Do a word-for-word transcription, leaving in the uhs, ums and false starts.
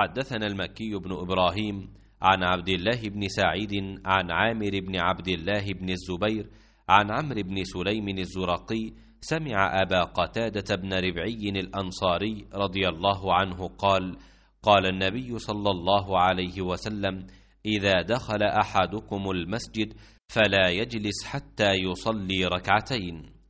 حدثنا المكي بن إبراهيم عن عبد الله بن سعيد عن عامر بن عبد الله بن الزبير عن عمرو بن سليم الزرقي سمع أبا قتادة بن ربعي الأنصاري رضي الله عنه قال: قال النبي صلى الله عليه وسلم: إذا دخل أحدكم المسجد فلا يجلس حتى يصلي ركعتين.